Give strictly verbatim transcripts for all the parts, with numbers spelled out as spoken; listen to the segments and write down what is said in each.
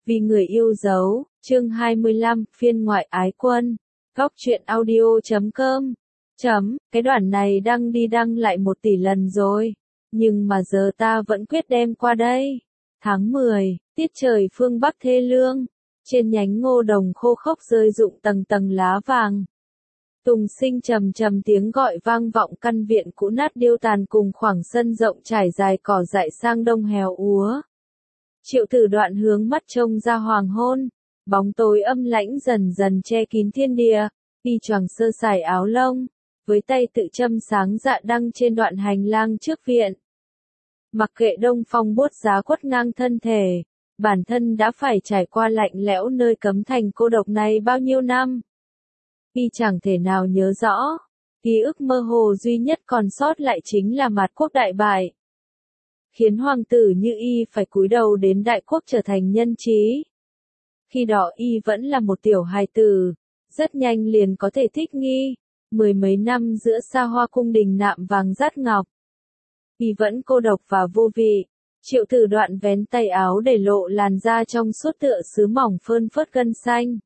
Vì người yêu dấu, chương hai mươi lăm, phiên ngoại ái quân. Góc truyện audio chấm com. Chấm, cái đoạn này đăng đi đăng lại một tỷ lần rồi. Nhưng mà giờ ta vẫn quyết đem qua đây. Tháng mười, tiết trời phương Bắc thê lương. Trên nhánh ngô đồng khô khốc rơi rụng tầng tầng lá vàng. Tùng sinh trầm trầm tiếng gọi vang vọng căn viện cũ nát điêu tàn cùng khoảng sân rộng trải dài cỏ dại sang đông héo úa. Triệu Tử Đoạn hướng mắt trông ra hoàng hôn, bóng tối âm lãnh dần dần che kín thiên địa, y choàng sơ sài áo lông, với tay tự châm sáng dạ đăng trên đoạn hành lang trước viện. Mặc kệ đông phong buốt giá quất ngang thân thể, bản thân đã phải trải qua lạnh lẽo nơi cấm thành cô độc này bao nhiêu năm. Y chẳng thể nào nhớ rõ, ký ức mơ hồ duy nhất còn sót lại chính là Mạt Quốc đại bại. Khiến hoàng tử như y phải cúi đầu đến đại quốc trở thành nhân trí. Khi đó y vẫn là một tiểu hài tử, rất nhanh liền có thể thích nghi, mười mấy năm giữa xa hoa cung đình nạm vàng dát ngọc. Y vẫn cô độc và vô vị, Triệu Tử Đoạn vén tay áo để lộ làn da trong suốt tựa sứ mỏng phơn phớt gân xanh.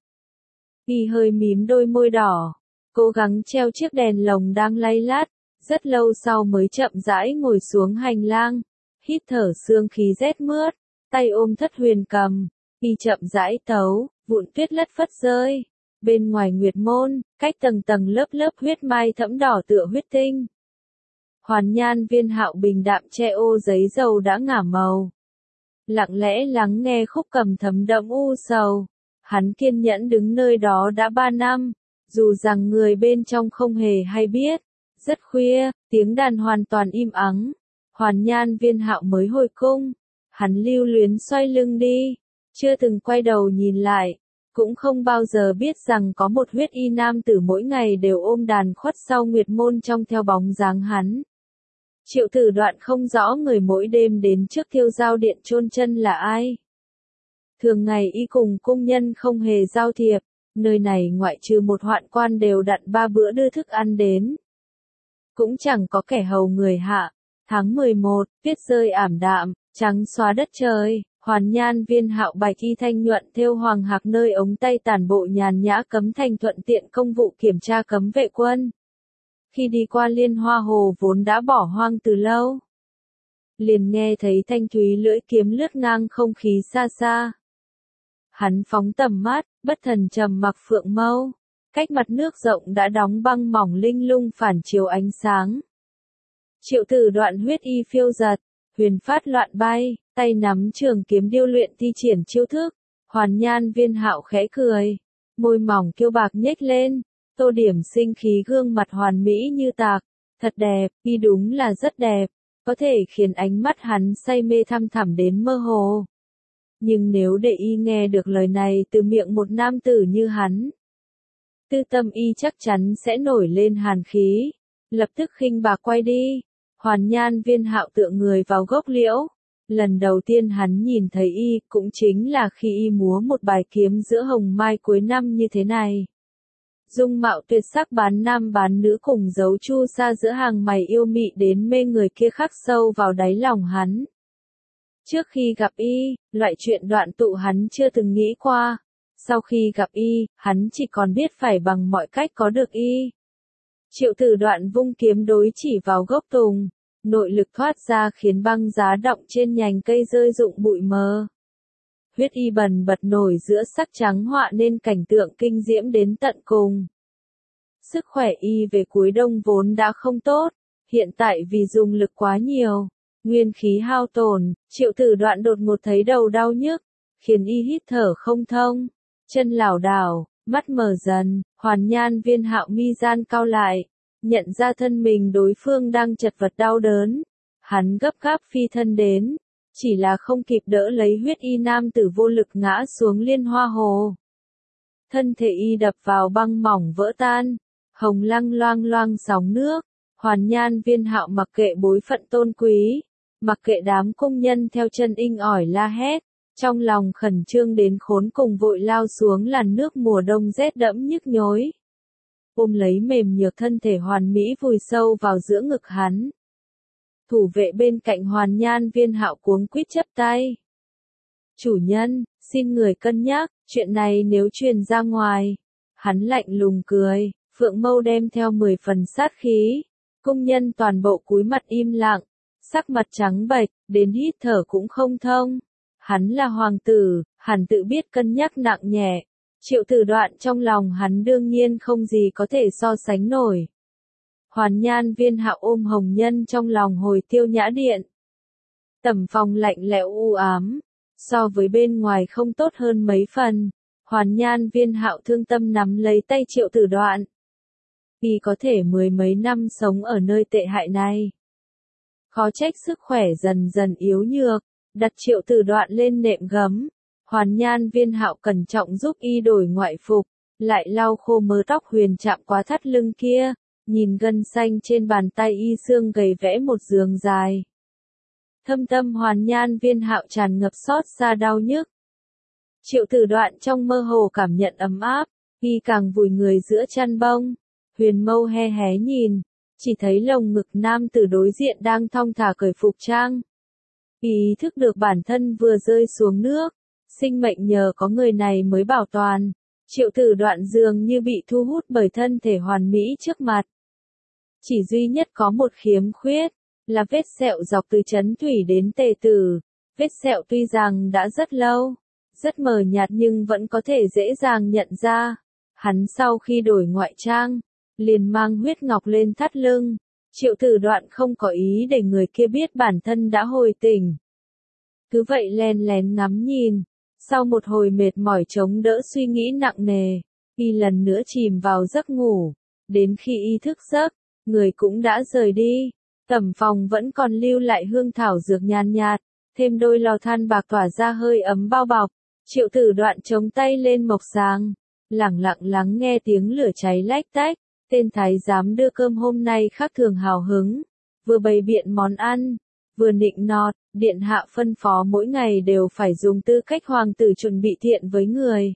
Y hơi mím đôi môi đỏ, cố gắng treo chiếc đèn lồng đang lay lát, rất lâu sau mới chậm rãi ngồi xuống hành lang. Hít thở sương khí rét mướt, tay ôm thất huyền cầm, y chậm rãi tấu, vụn tuyết lất phất rơi. Bên ngoài nguyệt môn, cách tầng tầng lớp lớp huyết mai thẫm đỏ tựa huyết tinh. Hoàn Nhan Viên Hạo bình đạm che ô giấy dầu đã ngả màu. Lặng lẽ lắng nghe khúc cầm thấm đẫm u sầu. Hắn kiên nhẫn đứng nơi đó đã ba năm, dù rằng người bên trong không hề hay biết. Rất khuya, tiếng đàn hoàn toàn im ắng. Hoàn Nhan Viên Hạo mới hồi cung, hắn lưu luyến xoay lưng đi, chưa từng quay đầu nhìn lại, cũng không bao giờ biết rằng có một huyết y nam tử mỗi ngày đều ôm đàn khuất sau nguyệt môn trong theo bóng dáng hắn. Triệu Tử Đoạn không rõ người mỗi đêm đến trước thiêu giao điện chôn chân là ai. Thường ngày y cùng cung nhân không hề giao thiệp, nơi này ngoại trừ một hoạn quan đều đặn ba bữa đưa thức ăn đến. Cũng chẳng có kẻ hầu người hạ. Tháng mười một, tuyết rơi ảm đạm, trắng xóa đất trời, Hoàn Nhan Viên Hạo bạch y thanh nhuận thêu hoàng hạc nơi ống tay tản bộ nhàn nhã cấm thành thuận tiện công vụ kiểm tra cấm vệ quân. Khi đi qua Liên Hoa Hồ vốn đã bỏ hoang từ lâu, liền nghe thấy thanh thúy lưỡi kiếm lướt ngang không khí xa xa. Hắn phóng tầm mắt, bất thần trầm mặc phượng mâu, cách mặt nước rộng đã đóng băng mỏng linh lung phản chiếu ánh sáng. Triệu Tử Đoạn huyết y phiêu giật, huyền phát loạn bay, tay nắm trường kiếm điêu luyện thi triển chiêu thức. Hoàn Nhan Viên Hạo khẽ cười, môi mỏng kiêu bạc nhếch lên, tô điểm sinh khí gương mặt hoàn mỹ như tạc, thật đẹp, y đúng là rất đẹp, có thể khiến ánh mắt hắn say mê thăm thẳm đến mơ hồ. Nhưng nếu để y nghe được lời này từ miệng một nam tử như hắn, tư tâm y chắc chắn sẽ nổi lên hàn khí, lập tức khinh bạc quay đi. Hoàn Nhan Viên Hạo tựa người vào gốc liễu. Lần đầu tiên hắn nhìn thấy y cũng chính là khi y múa một bài kiếm giữa hồng mai cuối năm như thế này. Dung mạo tuyệt sắc bán nam bán nữ cùng dấu chu sa giữa hàng mày yêu mị đến mê người kia khắc sâu vào đáy lòng hắn. Trước khi gặp y, loại chuyện đoạn tụ hắn chưa từng nghĩ qua. Sau khi gặp y, hắn chỉ còn biết phải bằng mọi cách có được y. Triệu Tử Đoạn vung kiếm đối chỉ vào gốc tùng, nội lực thoát ra khiến băng giá đọng trên nhành cây rơi rụng bụi mờ. Huyết y bần bật nổi giữa sắc trắng họa nên cảnh tượng kinh diễm đến tận cùng. Sức khỏe y về cuối đông vốn đã không tốt, hiện tại vì dùng lực quá nhiều, nguyên khí hao tổn, Triệu Tử Đoạn đột ngột thấy đầu đau nhức, khiến y hít thở không thông, chân lảo đảo. Mắt mở dần, Hoàn Nhan Viên Hạo mi gian cau lại, nhận ra thân mình đối phương đang chật vật đau đớn. Hắn gấp gáp phi thân đến, chỉ là không kịp đỡ lấy huyết y nam tử vô lực ngã xuống Liên Hoa Hồ. Thân thể y đập vào băng mỏng vỡ tan, hồng lăng loang loang sóng nước. Hoàn Nhan Viên Hạo mặc kệ bối phận tôn quý, mặc kệ đám công nhân theo chân inh ỏi la hét. Trong lòng khẩn trương đến khốn cùng vội lao xuống làn nước mùa đông rét đẫm nhức nhối. Ôm lấy mềm nhược thân thể hoàn mỹ vùi sâu vào giữa ngực hắn. Thủ vệ bên cạnh Hoàn Nhan Viên Hạo cuống quýt chắp tay. Chủ nhân, xin người cân nhắc, chuyện này nếu truyền ra ngoài. Hắn lạnh lùng cười, phượng mâu đem theo mười phần sát khí. Cung nhân toàn bộ cúi mặt im lặng, sắc mặt trắng bệch, đến hít thở cũng không thông. Hắn là hoàng tử, hắn tự biết cân nhắc nặng nhẹ. Triệu Tử Đoạn trong lòng hắn đương nhiên không gì có thể so sánh nổi. Hoàn Nhan Viên Hạo ôm Hồng Nhân trong lòng hồi Tiêu Nhã Điện. Tầm phòng lạnh lẽo u ám, so với bên ngoài không tốt hơn mấy phần. Hoàn Nhan Viên Hạo thương tâm nắm lấy tay Triệu Tử Đoạn. Y có thể mười mấy năm sống ở nơi tệ hại này. Khó trách sức khỏe dần dần yếu nhược, đặt Triệu Tử Đoạn lên nệm gấm. Hoàn Nhan Viên Hạo cẩn trọng giúp y đổi ngoại phục, lại lau khô mớ tóc huyền chạm qua thắt lưng kia, nhìn gân xanh trên bàn tay y xương gầy vẽ một giường dài. Thâm tâm Hoàn Nhan Viên Hạo tràn ngập xót xa đau nhức. Triệu Tử Đoạn trong mơ hồ cảm nhận ấm áp, y càng vùi người giữa chăn bông, huyền mâu he hé nhìn, chỉ thấy lồng ngực nam tử đối diện đang thong thả cởi phục trang. Ý thức được bản thân vừa rơi xuống nước, sinh mệnh nhờ có người này mới bảo toàn. Triệu Tử Đoạn dường như bị thu hút bởi thân thể hoàn mỹ trước mặt. Chỉ duy nhất có một khiếm khuyết, là vết sẹo dọc từ Trấn Thủy đến Tề Tử. Vết sẹo tuy rằng đã rất lâu, rất mờ nhạt nhưng vẫn có thể dễ dàng nhận ra. Hắn sau khi đổi ngoại trang, liền mang huyết ngọc lên thắt lưng. Triệu Tử Đoạn không có ý để người kia biết bản thân đã hồi tỉnh. Cứ vậy len lén ngắm nhìn. Sau một hồi mệt mỏi chống đỡ suy nghĩ nặng nề, y lần nữa chìm vào giấc ngủ. Đến khi y thức giấc, người cũng đã rời đi. Tẩm phòng vẫn còn lưu lại hương thảo dược nhàn nhạt, thêm đôi lò than bạc tỏa ra hơi ấm bao bọc. Triệu Tử Đoạn chống tay lên mộc sáng, lẳng lặng lắng nghe tiếng lửa cháy lách tách. Tên thái giám đưa cơm hôm nay khác thường hào hứng, vừa bày biện món ăn, vừa nịnh nọt. Điện hạ phân phó mỗi ngày đều phải dùng tư cách hoàng tử chuẩn bị thiện với người.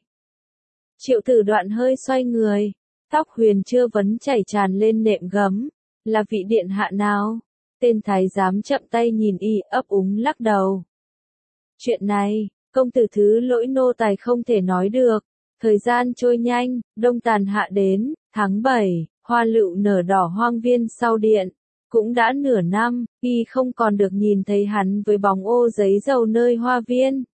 Triệu Tử Đoạn hơi xoay người, tóc huyền chưa vấn chảy tràn lên nệm gấm. Là vị điện hạ nào? Tên thái giám chậm tay nhìn y, ấp úng lắc đầu. Chuyện này, công tử thứ lỗi nô tài không thể nói được. Thời gian trôi nhanh, đông tàn hạ đến, tháng bảy, hoa lựu nở đỏ hoang viên sau điện. Cũng đã nửa năm, y không còn được nhìn thấy hắn với bóng ô giấy dầu nơi hoa viên.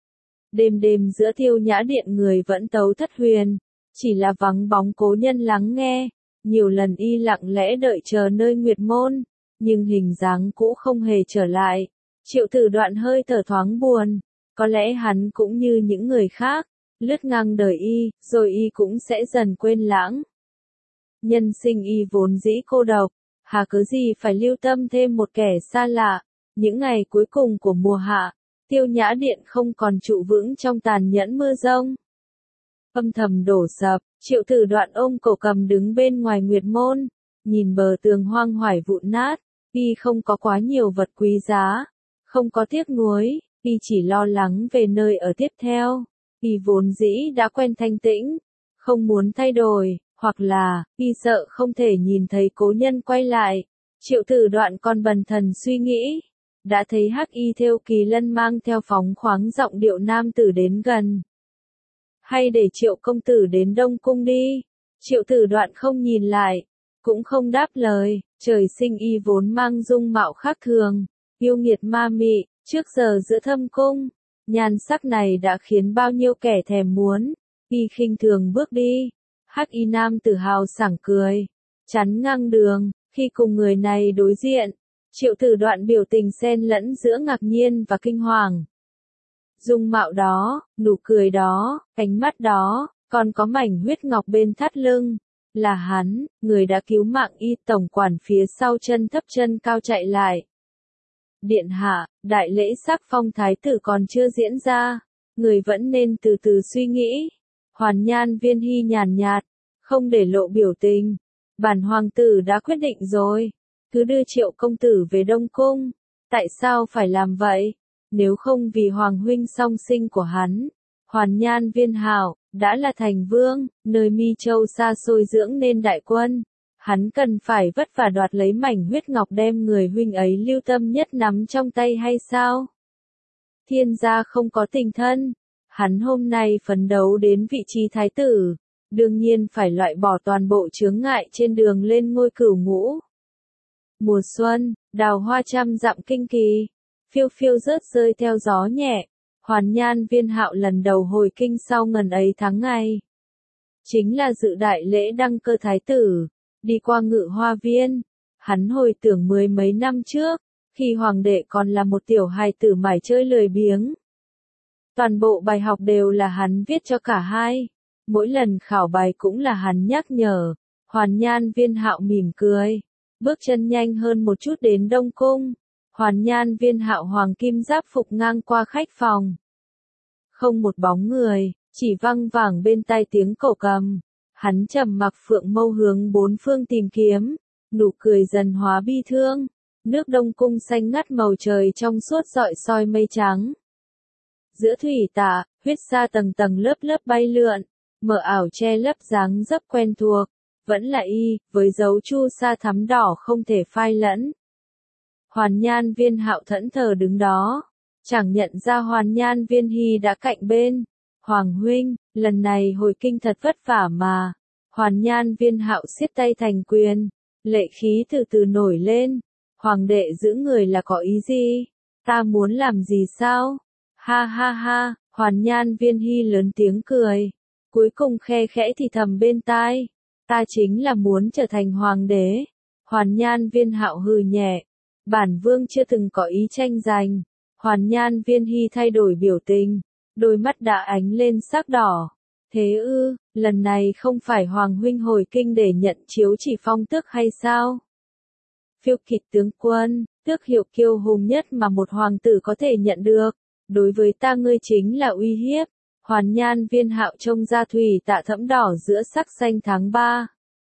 Đêm đêm giữa Tiêu Nhã Điện người vẫn tấu thất huyền, chỉ là vắng bóng cố nhân lắng nghe. Nhiều lần y lặng lẽ đợi chờ nơi Nguyệt Môn, nhưng hình dáng cũ không hề trở lại. Triệu Tử Đoạn hơi thở thoáng buồn, có lẽ hắn cũng như những người khác, lướt ngang đời y, rồi y cũng sẽ dần quên lãng. Nhân sinh y vốn dĩ cô độc, hà cớ gì phải lưu tâm thêm một kẻ xa lạ. Những ngày cuối cùng của mùa hạ, Tiêu Nhã Điện không còn trụ vững trong tàn nhẫn mưa rông. Âm thầm đổ sập, Triệu Tử Đoạn ôm cổ cầm đứng bên ngoài Nguyệt Môn, nhìn bờ tường hoang hoải vụn nát. Y không có quá nhiều vật quý giá, không có tiếc nuối, y chỉ lo lắng về nơi ở tiếp theo. Y vốn dĩ đã quen thanh tĩnh, không muốn thay đổi, hoặc là, y sợ không thể nhìn thấy cố nhân quay lại. Triệu Tử Đoạn còn bần thần suy nghĩ, đã thấy Hắc Y Thêu Kỳ Lân mang theo phóng khoáng giọng điệu nam tử đến gần. Hay để Triệu công tử đến Đông Cung đi. Triệu Tử Đoạn không nhìn lại, cũng không đáp lời. Trời sinh y vốn mang dung mạo khác thường, yêu nghiệt ma mị, trước giờ giữa thâm cung, nhan sắc này đã khiến bao nhiêu kẻ thèm muốn. Y khinh thường bước đi. Hắc Y nam tử hào sảng cười, chắn ngang đường. Khi cùng người này đối diện, Triệu Tử Đoạn biểu tình xen lẫn giữa ngạc nhiên và kinh hoàng. Dung mạo đó, nụ cười đó, ánh mắt đó, còn có mảnh huyết ngọc bên thắt lưng, là hắn, người đã cứu mạng y. Tổng quản phía sau chân thấp chân cao chạy lại. Điện hạ, đại lễ sắc phong thái tử còn chưa diễn ra, người vẫn nên từ từ suy nghĩ. Hoàn Nhan Viên Hy nhàn nhạt, không để lộ biểu tình. Bản hoàng tử đã quyết định rồi, cứ đưa Triệu công tử về Đông Cung. Tại sao phải làm vậy? Nếu không vì hoàng huynh song sinh của hắn, Hoàn Nhan Viên Hạo đã là thành vương, nơi Mi Châu xa xôi dưỡng nên đại quân, hắn cần phải vất vả đoạt lấy mảnh huyết ngọc đem người huynh ấy lưu tâm nhất nắm trong tay hay sao? Thiên gia không có tình thân, Hắn hôm nay phấn đấu đến vị trí thái tử, đương nhiên phải loại bỏ toàn bộ chướng ngại trên đường lên ngôi cửu ngũ. Mùa xuân, đào hoa trăm dặm kinh kỳ, phiêu phiêu rớt rơi theo gió nhẹ, Hoàn Nhan Viên Hạo lần đầu hồi kinh sau ngần ấy tháng ngày. Chính là dự đại lễ đăng cơ thái tử, đi qua Ngự Hoa Viên, hắn hồi tưởng mười mấy năm trước, khi hoàng đệ còn là một tiểu hài tử mải chơi lười biếng. Toàn bộ bài học đều là hắn viết cho cả hai, mỗi lần khảo bài cũng là hắn nhắc nhở. Hoàn Nhan Viên Hạo mỉm cười, bước chân nhanh hơn một chút đến Đông Cung. Hoàn Nhan Viên Hạo hoàng kim giáp phục ngang qua khách phòng. Không một bóng người, chỉ văng vẳng bên tai tiếng cổ cầm. Hắn trầm mặc phượng mâu hướng bốn phương tìm kiếm, nụ cười dần hóa bi thương. Nước Đông Cung xanh ngắt màu trời trong suốt rọi soi mây trắng. Giữa thủy tạ, huyết sa tầng tầng lớp lớp bay lượn, mờ ảo che lấp dáng dấp quen thuộc, vẫn là y, với dấu chu sa thắm đỏ không thể phai lẫn. Hoàn Nhan Viên Hạo thẫn thờ đứng đó, chẳng nhận ra Hoàn Nhan Viên Hy đã cạnh bên. Hoàng huynh, lần này hồi kinh thật vất vả mà. Hoàn Nhan Viên Hạo siết tay thành quyền, lệ khí từ từ nổi lên. Hoàng đệ giữ người là có ý gì? Ta muốn làm gì sao? Ha ha ha, Hoàn Nhan Viên Hy lớn tiếng cười, cuối cùng khe khẽ thì thầm bên tai. Ta chính là muốn trở thành hoàng đế. Hoàn Nhan Viên Hạo hừ nhẹ, bản vương chưa từng có ý tranh giành. Hoàn Nhan Viên Hy thay đổi biểu tình, đôi mắt đã ánh lên sắc đỏ. Thế ư, lần này không phải hoàng huynh hồi kinh để nhận chiếu chỉ phong tước hay sao? Phiêu kỵ tướng quân, tước hiệu kiêu hùng nhất mà một hoàng tử có thể nhận được, đối với ta ngươi chính là uy hiếp. Hoàn Nhan Viên Hạo trông ra thủy tạ thẫm đỏ giữa sắc xanh tháng ba.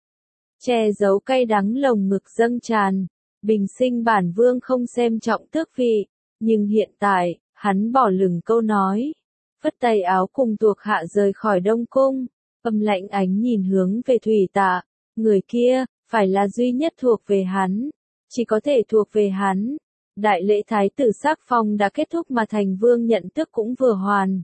Che giấu cay đắng lồng ngực dâng tràn, bình sinh bản vương không xem trọng tước vị, nhưng hiện tại, hắn bỏ lửng câu nói. Phất tay áo cùng thuộc hạ rời khỏi Đông Cung, âm lạnh ánh nhìn hướng về thủy tạ, người kia, phải là duy nhất thuộc về hắn, chỉ có thể thuộc về hắn. Đại lễ thái tử sắc phong đã kết thúc mà thành vương nhận tước cũng vừa hoàn.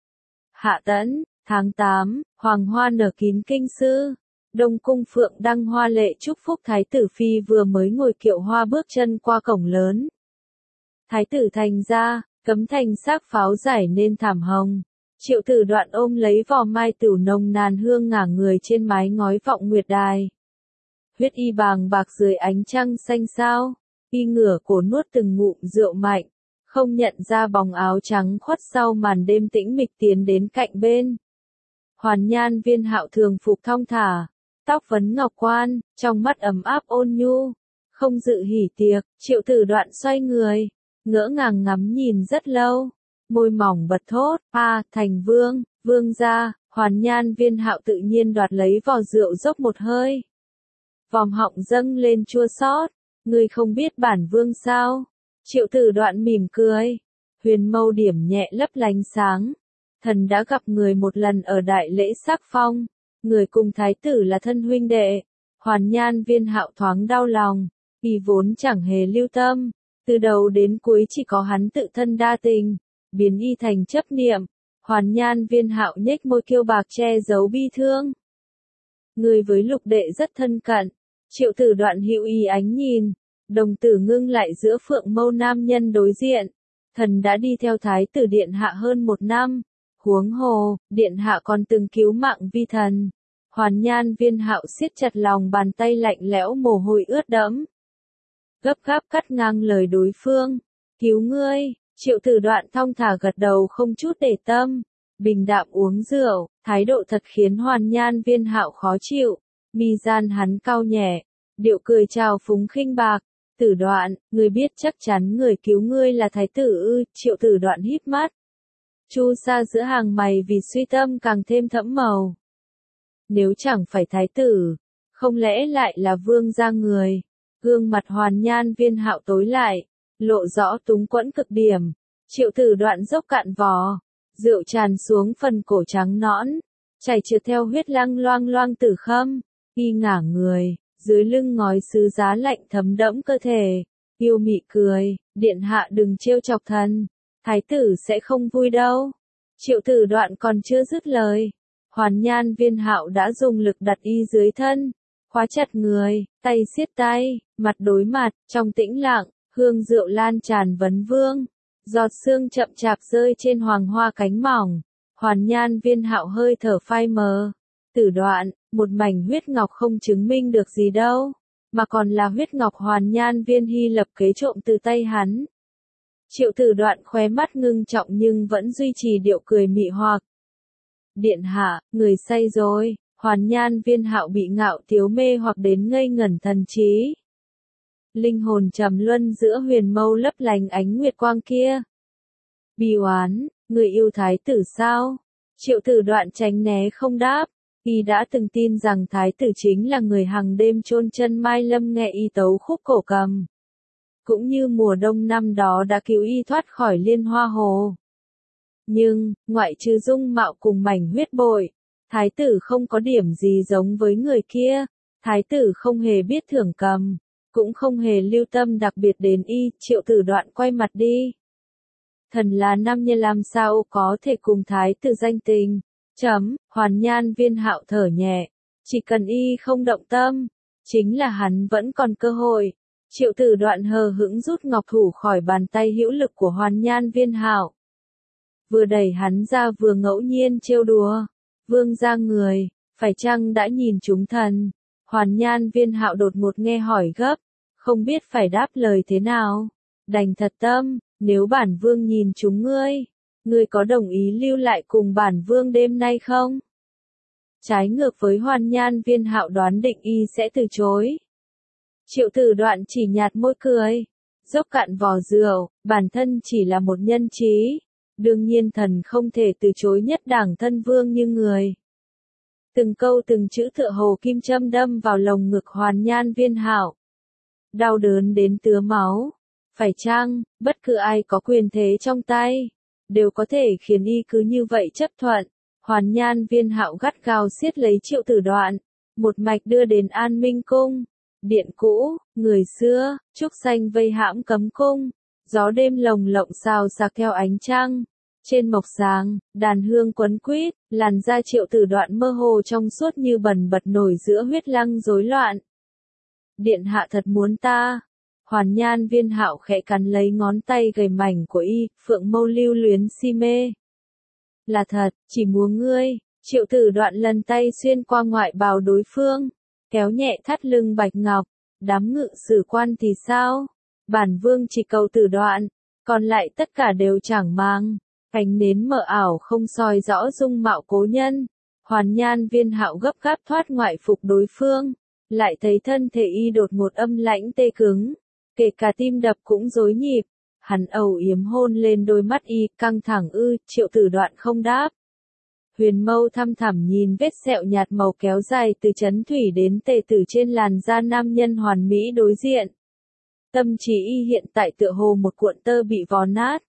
Hạ tẫn, tháng tám, hoàng hoa nở kín kinh sư. Đông Cung phượng đăng hoa lệ chúc phúc thái tử phi vừa mới ngồi kiệu hoa bước chân qua cổng lớn. Thái tử thành ra, cấm thành xác pháo giải nên thảm hồng. Triệu Tử Đoạn ôm lấy vò mai tửu nồng nàn hương ngả người trên mái ngói vọng nguyệt đài. Huyết y bàng bạc dưới ánh trăng xanh sao, y ngửa cổ nuốt từng ngụm rượu mạnh, không nhận ra bóng áo trắng khuất sau màn đêm tĩnh mịch tiến đến cạnh bên. Hoàn Nhan Viên Hạo thường phục thong thả, tóc vấn ngọc quan, trong mắt ấm áp ôn nhu, không dự hỉ tiệc. Triệu Tử Đoạn xoay người, ngỡ ngàng ngắm nhìn rất lâu, môi mỏng bật thốt, a, thành vương, vương gia. Hoàn Nhan Viên Hạo tự nhiên đoạt lấy vò rượu dốc một hơi. Vòm họng dâng lên chua xót, ngươi không biết bản vương sao? Triệu Tử Đoạn mỉm cười, huyền mâu điểm nhẹ lấp lánh sáng. Thần đã gặp người một lần ở đại lễ sắc phong, người cùng thái tử là thân huynh đệ. Hoàn Nhan Viên Hạo thoáng đau lòng, vì vốn chẳng hề lưu tâm, từ đầu đến cuối chỉ có hắn tự thân đa tình, biến y thành chấp niệm. Hoàn Nhan Viên Hạo nhếch môi kiêu bạc che giấu bi thương. Người với lục đệ rất thân cận. Triệu Tử Đoạn hữu ý ánh nhìn, đồng tử ngưng lại giữa phượng mâu nam nhân đối diện. Thần đã đi theo thái tử điện hạ hơn một năm, huống hồ, điện hạ còn từng cứu mạng vi thần. Hoàn Nhan Viên Hạo siết chặt lòng bàn tay lạnh lẽo mồ hôi ướt đẫm. Gấp gáp cắt ngang lời đối phương, cứu ngươi. Triệu Tử Đoạn thong thả gật đầu không chút để tâm, bình đạm uống rượu, thái độ thật khiến Hoàn Nhan Viên Hạo khó chịu. Mi gian hắn cau nhẹ, điệu cười trào phúng khinh bạc. Tử Đoạn, ngươi biết chắc chắn người cứu ngươi là thái tử ư? Triệu Tử Đoạn híp mắt, chu sa giữa hàng mày vì suy tâm càng thêm thẫm màu. Nếu chẳng phải thái tử, không lẽ lại là vương gia người? Gương mặt Hoàn Nhan Viên Hạo tối lại, lộ rõ túng quẫn cực điểm. Triệu Tử Đoạn dốc cạn vò, rượu tràn xuống phần cổ trắng nõn, chảy trượt theo huyết lăng loang loang tử khâm. Y ngả người, dưới lưng ngói sứ giá lạnh thấm đẫm cơ thể, yêu mị cười, điện hạ đừng trêu chọc thần, thái tử sẽ không vui đâu. Triệu Tử Đoạn còn chưa dứt lời, Hoàn Nhan Viên Hạo đã dùng lực đặt y dưới thân, khóa chặt người, tay siết tay, mặt đối mặt, trong tĩnh lặng, hương rượu lan tràn vấn vương, giọt sương chậm chạp rơi trên hoàng hoa cánh mỏng. Hoàn Nhan Viên Hạo hơi thở phai mờ. Tử Đoạn, một mảnh huyết ngọc không chứng minh được gì đâu, mà còn là huyết ngọc Hoàn Nhan Viên Hy lập kế trộm từ tay hắn. Triệu Tử Đoạn khóe mắt ngưng trọng nhưng vẫn duy trì điệu cười mị hoặc. Điện hạ, người say rồi. Hoàn Nhan Viên Hạo bị ngạo tiếu mê hoặc đến ngây ngẩn thần trí. Linh hồn trầm luân giữa huyền mâu lấp lánh ánh nguyệt quang kia. Bi oán, người yêu thái tử sao? Triệu Tử Đoạn tránh né không đáp. Y đã từng tin rằng thái tử chính là người hàng đêm chôn chân Mai Lâm nghe y tấu khúc cổ cầm. Cũng như mùa đông năm đó đã cứu y thoát khỏi Liên Hoa Hồ. Nhưng, ngoại trừ dung mạo cùng mảnh huyết bội, thái tử không có điểm gì giống với người kia. Thái tử không hề biết thưởng cầm, cũng không hề lưu tâm đặc biệt đến y. Triệu Tử Đoạn quay mặt đi. Thần là nam nhân làm sao có thể cùng thái tử danh tình. Chấm, Hoàn Nhan Viên Hạo thở nhẹ. Chỉ cần y không động tâm, chính là hắn vẫn còn cơ hội. Triệu Tử Đoạn hờ hững rút ngọc thủ khỏi bàn tay hữu lực của Hoàn Nhan Viên Hạo. Vừa đẩy hắn ra vừa ngẫu nhiên trêu đùa. Vương gia người, phải chăng đã nhìn chúng thần? Hoàn Nhan Viên Hạo đột ngột nghe hỏi gấp, không biết phải đáp lời thế nào. Đành thật tâm, nếu bản vương nhìn chúng ngươi, ngươi có đồng ý lưu lại cùng bản vương đêm nay không? Trái ngược với Hoàn Nhan Viên Hạo đoán định y sẽ từ chối. Triệu Tử Đoạn chỉ nhạt môi cười, dốc cạn vò rượu, bản thân chỉ là một nhân trí. Đương nhiên thần không thể từ chối nhất đảng thân vương như người. Từng câu từng chữ tựa hồ kim châm đâm vào lồng ngực Hoàn Nhan Viên Hạo. Đau đớn đến tứa máu. Phải chăng, bất cứ ai có quyền thế trong tay, đều có thể khiến y cứ như vậy chấp thuận. Hoàn Nhan Viên Hạo gắt gao siết lấy Triệu Tử Đoạn, một mạch đưa đến An Minh Cung. Điện cũ, người xưa, trúc xanh vây hãm cấm cung. Gió đêm lồng lộng xào xạc theo ánh trăng. Trên mộc sáng, đàn hương quấn quýt, làn da Triệu Tử Đoạn mơ hồ trong suốt như bần bật nổi giữa huyết lăng rối loạn. Điện hạ thật muốn ta. Hoàn Nhan Viên Hạo khẽ cắn lấy ngón tay gầy mảnh của y, phượng mâu lưu luyến si mê. Là thật, chỉ muốn ngươi. Triệu Tử Đoạn lần tay xuyên qua ngoại bào đối phương, kéo nhẹ thắt lưng bạch ngọc. Đám ngự sử quan thì sao? Bản vương chỉ cầu Tử Đoạn, còn lại tất cả đều chẳng mang. Ánh nến mờ ảo không soi rõ dung mạo cố nhân. Hoàn Nhan Viên Hạo gấp gáp thoát ngoại phục đối phương, lại thấy thân thể y đột ngột âm lãnh tê cứng, kể cả tim đập cũng rối nhịp. Hắn âu yếm hôn lên đôi mắt y, căng thẳng ư. Triệu Tử Đoạn không đáp. Huyền mâu thăm thẳm nhìn vết sẹo nhạt màu kéo dài từ chấn thủy đến tề tử trên làn da nam nhân hoàn mỹ đối diện. Tâm trí y hiện tại tựa hồ một cuộn tơ bị vò nát.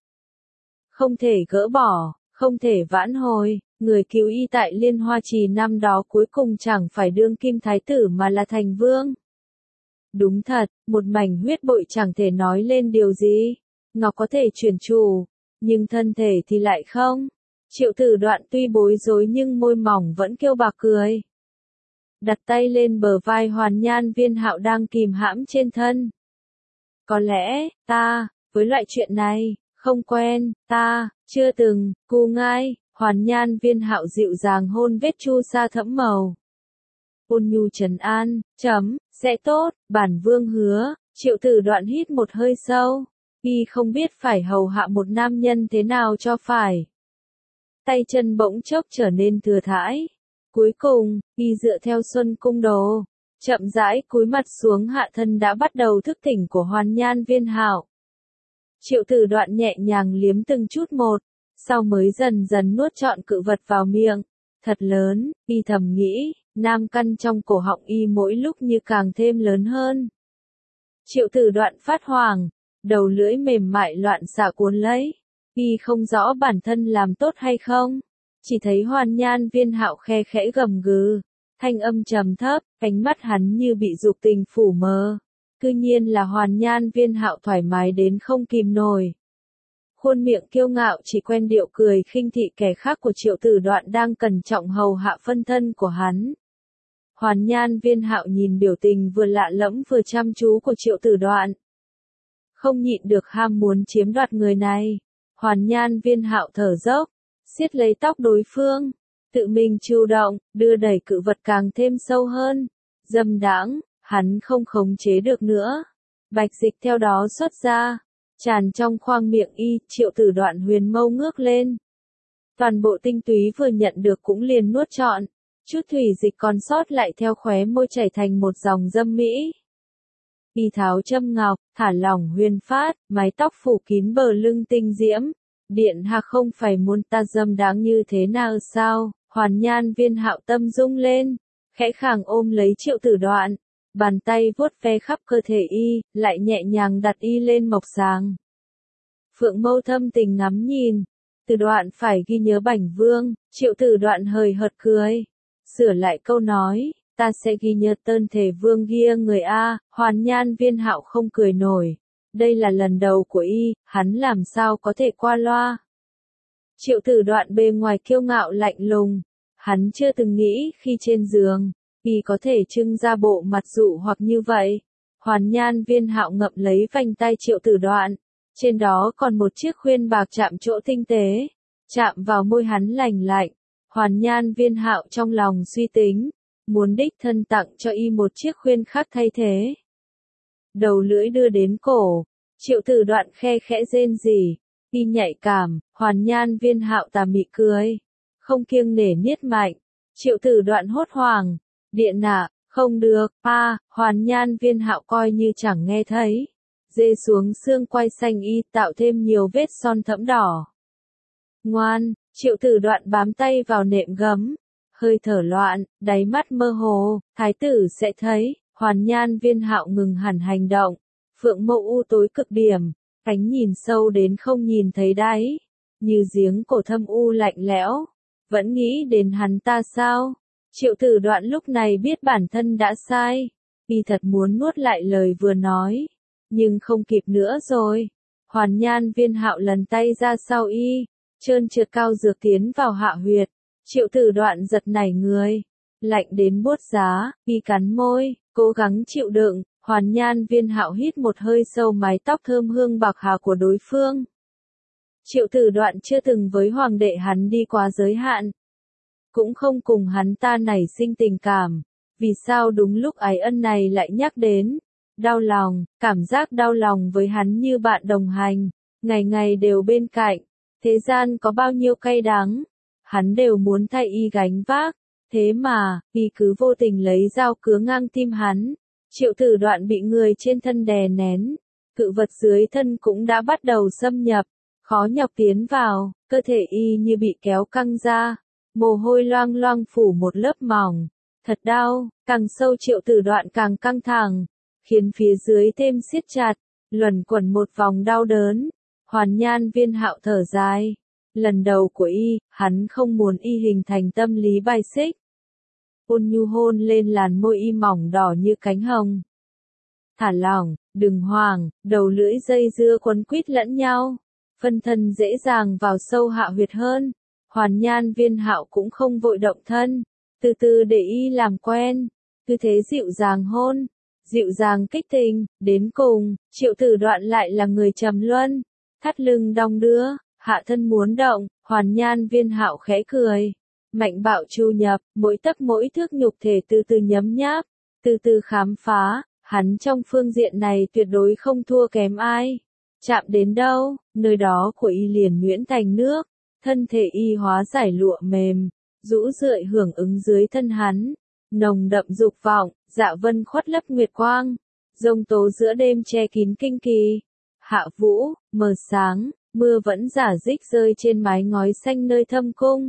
Không thể gỡ bỏ, không thể vãn hồi. Người cứu y tại Liên Hoa Trì năm đó cuối cùng chẳng phải đương kim thái tử mà là thành vương. Đúng thật, một mảnh huyết bội chẳng thể nói lên điều gì. Ngọc có thể chuyển chủ, nhưng thân thể thì lại không. Triệu Tử Đoạn tuy bối rối nhưng môi mỏng vẫn kêu bạc cười. Đặt tay lên bờ vai Hoàn Nhan Viên Hạo đang kìm hãm trên thân. Có lẽ, ta, với loại chuyện này, không quen, ta, chưa từng, cu ngai. Hoàn Nhan Viên Hạo dịu dàng hôn vết chu sa thẫm màu. Ôn nhu trấn an, chấm, sẽ tốt, bản vương hứa. Triệu Tử Đoạn hít một hơi sâu. Y không biết phải hầu hạ một nam nhân thế nào cho phải. Tay chân bỗng chốc trở nên thừa thãi. Cuối cùng, y dựa theo Xuân Cung đồ, chậm rãi cúi mặt xuống hạ thân đã bắt đầu thức tỉnh của Hoàn Nhan Viên Hạo. Triệu Tử Đoạn nhẹ nhàng liếm từng chút một, sau mới dần dần nuốt trọn cự vật vào miệng. Thật lớn, y thầm nghĩ, nam căn trong cổ họng y mỗi lúc như càng thêm lớn hơn. Triệu Tử Đoạn phát hoảng, đầu lưỡi mềm mại loạn xạ cuốn lấy. Y không rõ bản thân làm tốt hay không, chỉ thấy Hoàn Nhan Viên Hạo khe khẽ gầm gừ, thanh âm trầm thấp, ánh mắt hắn như bị dục tình phủ mờ. Cư nhiên là Hoàn Nhan Viên Hạo thoải mái đến không kìm nổi. Khuôn miệng kiêu ngạo chỉ quen điệu cười khinh thị kẻ khác của Triệu Tử Đoạn đang cẩn trọng hầu hạ phân thân của hắn. Hoàn Nhan Viên Hạo nhìn biểu tình vừa lạ lẫm vừa chăm chú của Triệu Tử Đoạn. Không nhịn được ham muốn chiếm đoạt người này. Hoàn Nhan Viên Hạo thở dốc, siết lấy tóc đối phương, tự mình chủ động, đưa đẩy cự vật càng thêm sâu hơn. Dâm đãng, hắn không khống chế được nữa. Bạch dịch theo đó xuất ra, tràn trong khoang miệng y. Triệu Tử Đoạn huyền mâu ngước lên. Toàn bộ tinh túy vừa nhận được cũng liền nuốt trọn. Chút thủy dịch còn sót lại theo khóe môi chảy thành một dòng dâm mỹ. Y tháo châm ngọc, thả lỏng huyền phát, mái tóc phủ kín bờ lưng tinh diễm. Điện hạ không phải muốn ta dâm đáng như thế nào sao? Hoàn Nhan Viên Hạo tâm rung lên, khẽ khàng ôm lấy Triệu Tử Đoạn, bàn tay vuốt ve khắp cơ thể y, lại nhẹ nhàng đặt y lên mộc sàng. Phượng mâu thâm tình ngắm nhìn, Tử Đoạn phải ghi nhớ Bảnh Vương. Triệu Tử Đoạn hời hợt cười, sửa lại câu nói, ta sẽ ghi nhớ Tơn Thể Vương kia người a. Hoàn Nhan Viên Hạo không cười nổi, đây là lần đầu của y, hắn làm sao có thể qua loa. Triệu Tử Đoạn bề ngoài kiêu ngạo lạnh lùng, hắn chưa từng nghĩ khi trên giường, y có thể trưng ra bộ mặt dụ hoặc như vậy. Hoàn Nhan Viên Hạo ngậm lấy vành tay Triệu Tử Đoạn, trên đó còn một chiếc khuyên bạc chạm chỗ tinh tế, chạm vào môi hắn lành lạnh. Hoàn Nhan Viên Hạo trong lòng suy tính, muốn đích thân tặng cho y một chiếc khuyên khác thay thế. Đầu lưỡi đưa đến cổ, Triệu Tử Đoạn khe khẽ rên rỉ, y nhạy cảm. Hoàn Nhan Viên Hạo tà mị cười, không kiêng nể niết mạnh. Triệu Tử Đoạn hốt hoảng, điện hạ, không được, a. À, Hoàn Nhan Viên Hạo coi như chẳng nghe thấy, dê xuống xương quai xanh y, tạo thêm nhiều vết son thẫm đỏ. Ngoan. Triệu Tử Đoạn bám tay vào nệm gấm, hơi thở loạn, đáy mắt mơ hồ, thái tử sẽ thấy. Hoàn Nhan Viên Hạo ngừng hẳn hành động, phượng mâu u tối cực điểm, cánh nhìn sâu đến không nhìn thấy đáy, như giếng cổ thâm u lạnh lẽo. Vẫn nghĩ đến hắn ta sao? Triệu Tử Đoạn lúc này biết bản thân đã sai, y thật muốn nuốt lại lời vừa nói, nhưng không kịp nữa rồi. Hoàn Nhan Viên Hạo lần tay ra sau y, trơn trượt cao dược tiến vào hạ huyệt. Triệu Tử Đoạn giật nảy người, lạnh đến buốt giá, y cắn môi, cố gắng chịu đựng. Hoàn Nhan Viên Hạo hít một hơi sâu mái tóc thơm hương bạc hà của đối phương. Triệu Tử Đoạn chưa từng với hoàng đệ hắn đi quá giới hạn, cũng không cùng hắn ta nảy sinh tình cảm. Vì sao đúng lúc ái ân này lại nhắc đến? Đau lòng, cảm giác đau lòng với hắn như bạn đồng hành, ngày ngày đều bên cạnh. Thế gian có bao nhiêu cay đắng, hắn đều muốn thay y gánh vác. Thế mà, y cứ vô tình lấy dao cứa ngang tim hắn. Triệu Tử Đoạn bị người trên thân đè nén, cự vật dưới thân cũng đã bắt đầu xâm nhập, khó nhọc tiến vào, cơ thể y như bị kéo căng ra, mồ hôi loang loang phủ một lớp mỏng, thật đau. Càng sâu Triệu Tử Đoạn càng căng thẳng, khiến phía dưới thêm siết chặt, luẩn quẩn một vòng đau đớn. Hoàn Nhan Viên Hạo thở dài, lần đầu của y, hắn không muốn y hình thành tâm lý bài xích. Ôn nhu hôn lên làn môi y mỏng đỏ như cánh hồng. Thả lỏng, đừng hoảng, đầu lưỡi dây dưa quấn quýt lẫn nhau, phân thân dễ dàng vào sâu hạ huyệt hơn. Hoàn Nhan Viên Hạo cũng không vội động thân, từ từ để y làm quen, tư thế dịu dàng hôn, dịu dàng kích tình. Đến cùng, Triệu Tử Đoạn lại là người trầm luân, thắt lưng đong đưa, hạ thân muốn động. Hoàn Nhan Viên Hạo khẽ cười, mạnh bạo chu nhập, mỗi tấc mỗi thước nhục thể từ từ nhấm nháp, từ từ khám phá. Hắn trong phương diện này tuyệt đối không thua kém ai. Chạm đến đâu, nơi đó của y liền nhuyễn thành nước, thân thể y hóa giải lụa mềm, rũ rượi hưởng ứng dưới thân hắn. Nồng đậm dục vọng, dạ vân khuất lấp nguyệt quang, giông tố giữa đêm che kín kinh kỳ. Hạ vũ, mờ sáng, mưa vẫn rả rích rơi trên mái ngói xanh nơi thâm cung.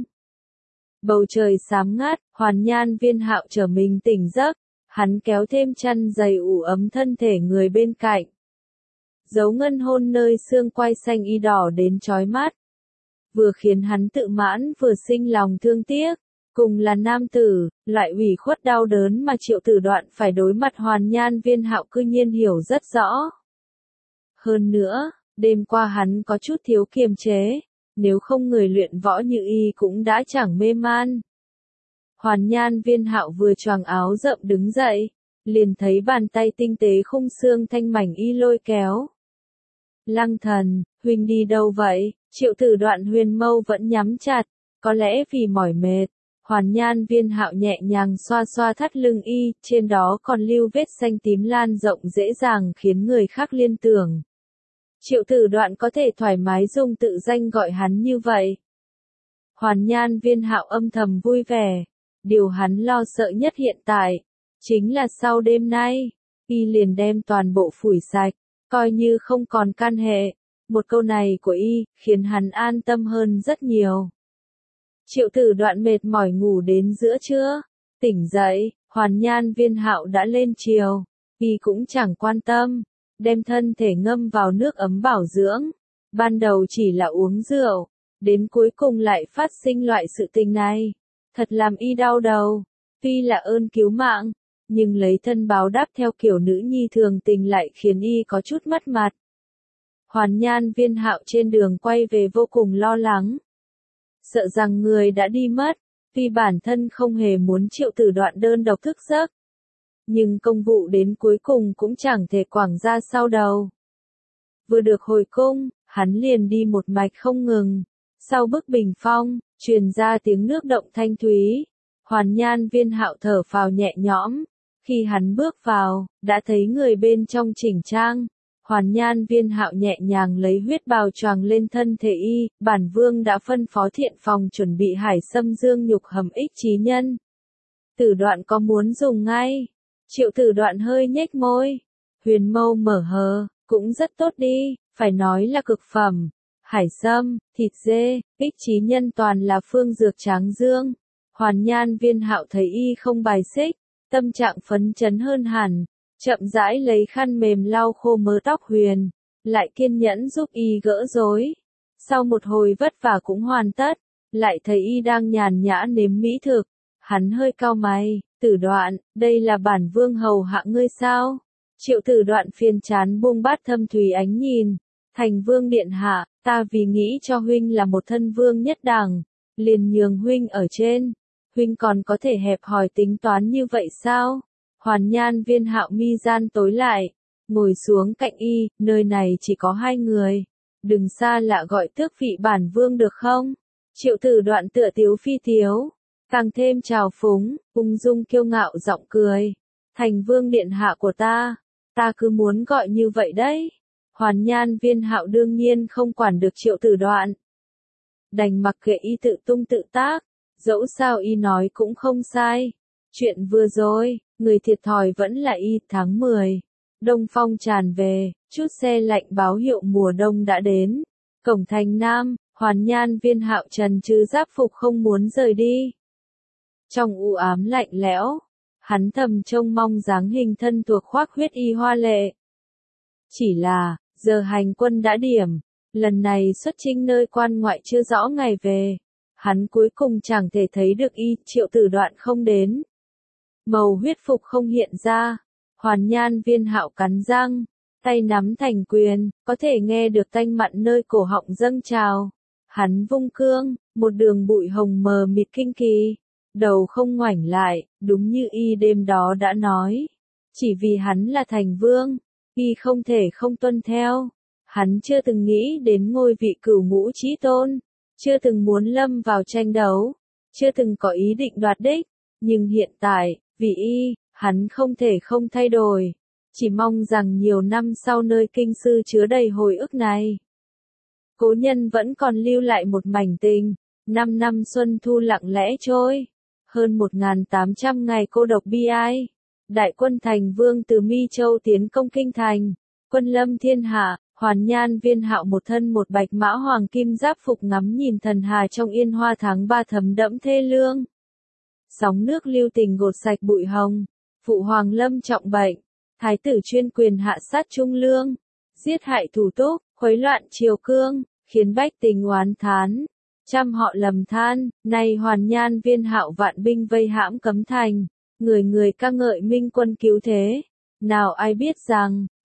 Bầu trời xám ngắt, Hoàn Nhan Viên Hạo trở mình tỉnh giấc, hắn kéo thêm chăn dày ủ ấm thân thể người bên cạnh. Dấu ngân hôn nơi xương quai xanh y đỏ đến chói mắt, vừa khiến hắn tự mãn vừa sinh lòng thương tiếc. Cùng là nam tử, loại ủy khuất đau đớn mà Triệu Tử Đoạn phải đối mặt Hoàn Nhan Viên Hạo cư nhiên hiểu rất rõ. Hơn nữa, Đêm qua hắn có chút thiếu kiềm chế, nếu không người luyện võ như y cũng đã chẳng mê man. Hoàn Nhan Viên Hạo vừa choàng áo rộng đứng dậy, liền thấy bàn tay tinh tế khung xương thanh mảnh y lôi kéo. Lăng Thần, huynh đi đâu vậy? Triệu Tử Đoạn huyền mâu vẫn nhắm chặt, có lẽ vì mỏi mệt. Hoàn Nhan Viên Hạo nhẹ nhàng xoa xoa thắt lưng y, trên đó còn lưu vết xanh tím lan rộng dễ dàng khiến người khác liên tưởng. Triệu Tử Đoạn có thể thoải mái dùng tự danh gọi hắn như vậy. Hoàn Nhan Viên Hạo âm thầm vui vẻ. Điều hắn lo sợ nhất hiện tại, chính là sau đêm nay, y liền đem toàn bộ phủi sạch, coi như không còn can hệ. Một câu này của y, khiến hắn an tâm hơn rất nhiều. Triệu Tử Đoạn mệt mỏi ngủ đến giữa trưa, tỉnh dậy, Hoàn Nhan Viên Hạo đã lên chiều, y cũng chẳng quan tâm, đem thân thể ngâm vào nước ấm bảo dưỡng. Ban đầu chỉ là uống rượu, đến cuối cùng lại phát sinh loại sự tình này. Thật làm y đau đầu, tuy là ơn cứu mạng, nhưng lấy thân báo đáp theo kiểu nữ nhi thường tình lại khiến y có chút mất mặt. Hoàn Nhan Viên Hạo trên đường quay về vô cùng lo lắng. Sợ rằng người đã đi mất, tuy bản thân không hề muốn Triệu Tử Đoạn đơn độc thức giấc. Nhưng công vụ đến cuối cùng cũng chẳng thể quẳng ra sau đầu. Vừa được hồi cung, hắn liền đi một mạch không ngừng. Sau bức bình phong, truyền ra tiếng nước động thanh thúy. Hoàn Nhan Viên Hạo thở phào nhẹ nhõm. Khi hắn bước vào, đã thấy người bên trong chỉnh trang. Hoàn Nhan Viên Hạo nhẹ nhàng lấy huyết bào choàng lên thân thể y, bản vương đã phân phó thiện phòng chuẩn bị hải sâm dương nhục hầm ích trí nhân. Tử Đoạn có muốn dùng ngay? Triệu Tử Đoạn hơi nhếch môi. Huyền mâu mở hờ, cũng rất tốt đi, phải nói là cực phẩm. Hải sâm, thịt dê, ích trí nhân toàn là phương dược tráng dương. Hoàn Nhan Viên Hạo thấy y không bài xích, tâm trạng phấn chấn hơn hẳn. Chậm rãi lấy khăn mềm lau khô mớ tóc huyền, lại kiên nhẫn giúp y gỡ rối. Sau một hồi vất vả cũng hoàn tất, lại thấy y đang nhàn nhã nếm mỹ thực. Hắn hơi cau mày, Tử Đoạn, đây là bản vương hầu hạ ngươi sao? Triệu Tử Đoạn phiền chán buông bát thâm thúy ánh nhìn. Thành vương điện hạ, ta vì nghĩ cho huynh là một thân vương nhất đẳng, liền nhường huynh ở trên. Huynh còn có thể hẹp hòi tính toán như vậy sao? Hoàn Nhan Viên Hạo mi gian tối lại, ngồi xuống cạnh y, nơi này chỉ có hai người. Đừng xa lạ gọi tước vị bản vương được không? Triệu Tử Đoạn tựa tiếu phi tiếu, càng thêm trào phúng, ung dung kiêu ngạo giọng cười. Thành vương điện hạ của ta, ta cứ muốn gọi như vậy đấy. Hoàn Nhan Viên Hạo đương nhiên không quản được Triệu Tử Đoạn. Đành mặc kệ y tự tung tự tác, dẫu sao y nói cũng không sai. Chuyện vừa rồi, người thiệt thòi vẫn là y. Tháng mười, đông phong tràn về, chút xe lạnh báo hiệu mùa đông đã đến. Cổng thành Nam, Hoàn Nhan Viên Hạo trần trừ giáp phục không muốn rời đi. Trong u ám lạnh lẽo, hắn thầm trông mong dáng hình thân thuộc khoác huyết y hoa lệ. Chỉ là, giờ hành quân đã điểm, lần này xuất chinh nơi quan ngoại chưa rõ ngày về. Hắn cuối cùng chẳng thể thấy được y. Triệu Tử Đoạn không đến. Màu huyết phục không hiện ra. Hoàn Nhan Viên Hạo cắn răng, tay nắm thành quyền, có thể nghe được tanh mặn nơi cổ họng dâng trào. Hắn vung cương, một đường bụi hồng mờ mịt kinh kỳ, đầu không ngoảnh lại, đúng như y đêm đó đã nói. Chỉ vì hắn là thành vương, y không thể không tuân theo. Hắn chưa từng nghĩ đến ngôi vị cửu ngũ chí tôn, chưa từng muốn lâm vào tranh đấu, chưa từng có ý định đoạt đích, nhưng hiện tại, vì y, hắn không thể không thay đổi. Chỉ mong rằng nhiều năm sau nơi kinh sư chứa đầy hồi ức này, cố nhân vẫn còn lưu lại một mảnh tình. Năm năm xuân thu lặng lẽ trôi, hơn một nghìn tám trăm ngày cô độc bi ai. Đại quân thành vương từ Mi Châu tiến công kinh thành, quân lâm thiên hạ. Hoàn Nhan Viên Hạo một thân một bạch mã hoàng kim giáp phục ngắm nhìn thần hà trong yên hoa tháng ba thấm đẫm thê lương. Sóng nước lưu tình gột sạch bụi hồng, phụ hoàng lâm trọng bệnh, thái tử chuyên quyền hạ sát trung lương, giết hại thủ túc, khuấy loạn triều cương, khiến bách tình oán thán, trăm họ lầm than. Nay Hoàn Nhan Viên Hạo vạn binh vây hãm cấm thành, người người ca ngợi minh quân cứu thế, nào ai biết rằng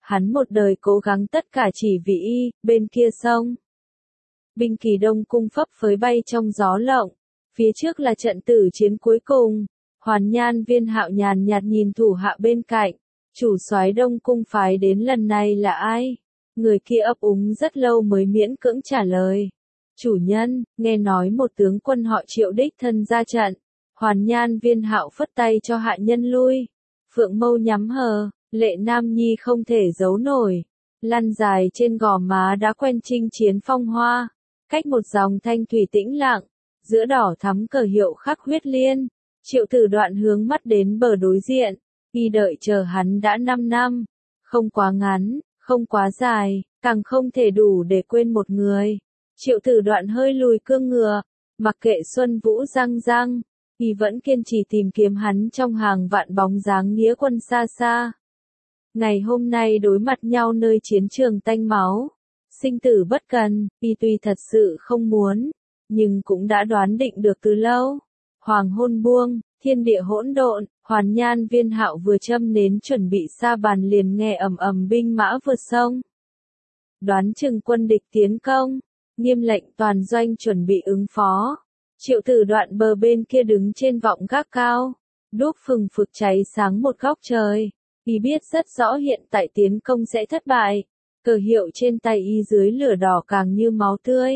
Hắn một đời cố gắng tất cả chỉ vì y, bên kia sông. Binh kỳ Đông Cung phấp phới bay trong gió lộng, phía trước là trận tử chiến cuối cùng. Hoàn Nhan Viên Hạo nhàn nhạt nhìn thủ hạ bên cạnh, chủ soái Đông Cung phái đến lần này là ai? Người kia ấp úng rất lâu mới miễn cưỡng trả lời. Chủ nhân, nghe nói một tướng quân họ Triệu đích thân ra trận. Hoàn Nhan Viên Hạo phất tay cho hạ nhân lui. Phượng mâu nhắm hờ, Lệ Nam Nhi không thể giấu nổi. Lăn dài trên gò má đã quen chinh chiến phong hoa. Cách một dòng thanh thủy tĩnh lặng, giữa đỏ thắm cờ hiệu khắc huyết liên. Triệu Tử Đoạn hướng mắt đến bờ đối diện, y đợi chờ hắn đã năm năm. Không quá ngắn, không quá dài, càng không thể đủ để quên một người. Triệu Tử Đoạn hơi lùi cương ngựa, mặc kệ Xuân Vũ răng răng, y vẫn kiên trì tìm kiếm hắn trong hàng vạn bóng dáng nghĩa quân xa xa. Ngày hôm nay đối mặt nhau nơi chiến trường tanh máu, sinh tử bất cần, y tuy thật sự không muốn, nhưng cũng đã đoán định được từ lâu. Hoàng hôn buông, thiên địa hỗn độn, Hoàn Nhan Viên Hạo vừa châm nến chuẩn bị sa bàn liền nghe ầm ầm binh mã vượt sông. Đoán chừng quân địch tiến công, nghiêm lệnh toàn doanh chuẩn bị ứng phó. Triệu Tử Đoạn bờ bên kia đứng trên vọng gác cao, đuốc phừng phực cháy sáng một góc trời. Y biết rất rõ hiện tại tiến công sẽ thất bại, cờ hiệu trên tay y dưới lửa đỏ càng như máu tươi.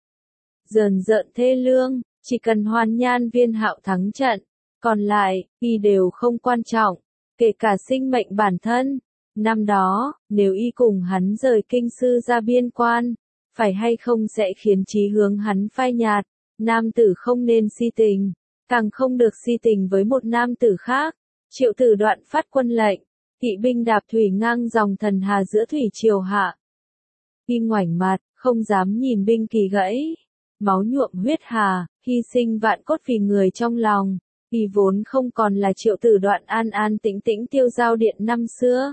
Dờn dợn thê lương, chỉ cần Hoàn Nhan Viên Hạo thắng trận, còn lại, y đều không quan trọng, kể cả sinh mệnh bản thân. Năm đó, nếu y cùng hắn rời kinh sư ra biên quan, phải hay không sẽ khiến chí hướng hắn phai nhạt. Nam tử không nên si tình, càng không được si tình với một nam tử khác. Triệu Tử Đoạn phát quân lệnh, kỵ binh đạp thủy ngang dòng thần hà giữa thủy triều hạ. Y ngoảnh mặt, không dám nhìn binh kỳ gãy, máu nhuộm huyết hà, hy sinh vạn cốt vì người trong lòng. Y vốn không còn là Triệu Tử Đoạn an an tĩnh tĩnh tiêu giao điện năm xưa.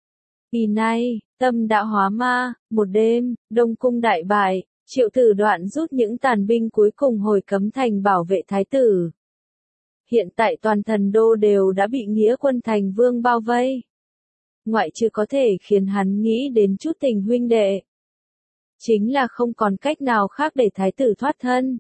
Y nay, tâm đã hóa ma, một đêm, Đông Cung đại bại, Triệu Tử Đoạn rút những tàn binh cuối cùng hồi cấm thành bảo vệ thái tử. Hiện tại toàn thần đô đều đã bị nghĩa quân thành vương bao vây. Ngoại trừ có thể khiến hắn nghĩ đến chút tình huynh đệ, chính là không còn cách nào khác để thái tử thoát thân.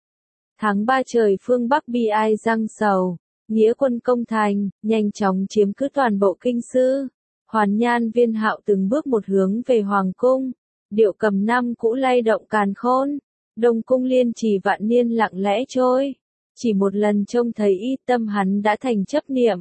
Tháng ba trời phương Bắc bi ai răng sầu, nghĩa quân công thành, nhanh chóng chiếm cứ toàn bộ kinh sư. Hoàn Nhan Viên Hạo từng bước một hướng về hoàng cung, điệu cầm năm cũ lay động càn khôn. Đông cung liên trì vạn niên lặng lẽ trôi, chỉ một lần trông thấy y tâm hắn đã thành chấp niệm.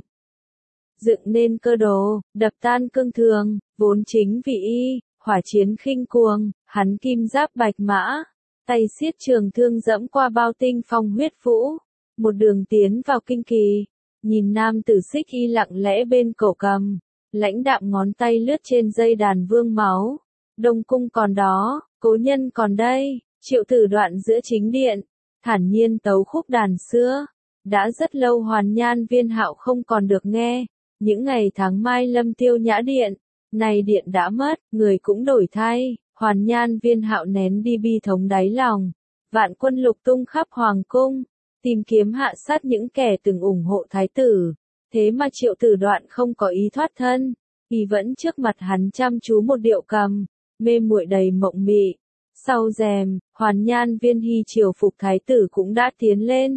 Dựng nên cơ đồ, đập tan cương thường, vốn chính vì y, hỏa chiến khinh cuồng, hắn kim giáp bạch mã, tay xiết trường thương dẫm qua bao tinh phong huyết vũ, một đường tiến vào kinh kỳ. Nhìn nam tử xích y lặng lẽ bên cổ cầm, lãnh đạm ngón tay lướt trên dây đàn vương máu. Đông cung còn đó, cố nhân còn đây. Triệu Tử Đoạn giữa chính điện, thản nhiên tấu khúc đàn xưa. Đã rất lâu Hoàn Nhan Viên Hạo không còn được nghe. Những ngày tháng mai lâm tiêu nhã điện, nay điện đã mất, người cũng đổi thay. Hoàn Nhan Viên Hạo nén đi bi thống đáy lòng. Vạn quân lục tung khắp hoàng cung, tìm kiếm hạ sát những kẻ từng ủng hộ thái tử. Thế mà Triệu Tử Đoạn không có ý thoát thân, y vẫn trước mặt hắn chăm chú một điệu cầm, mê muội đầy mộng mị. Sau rèm, Hoàn Nhan Viên Hy triều phục thái tử cũng đã tiến lên.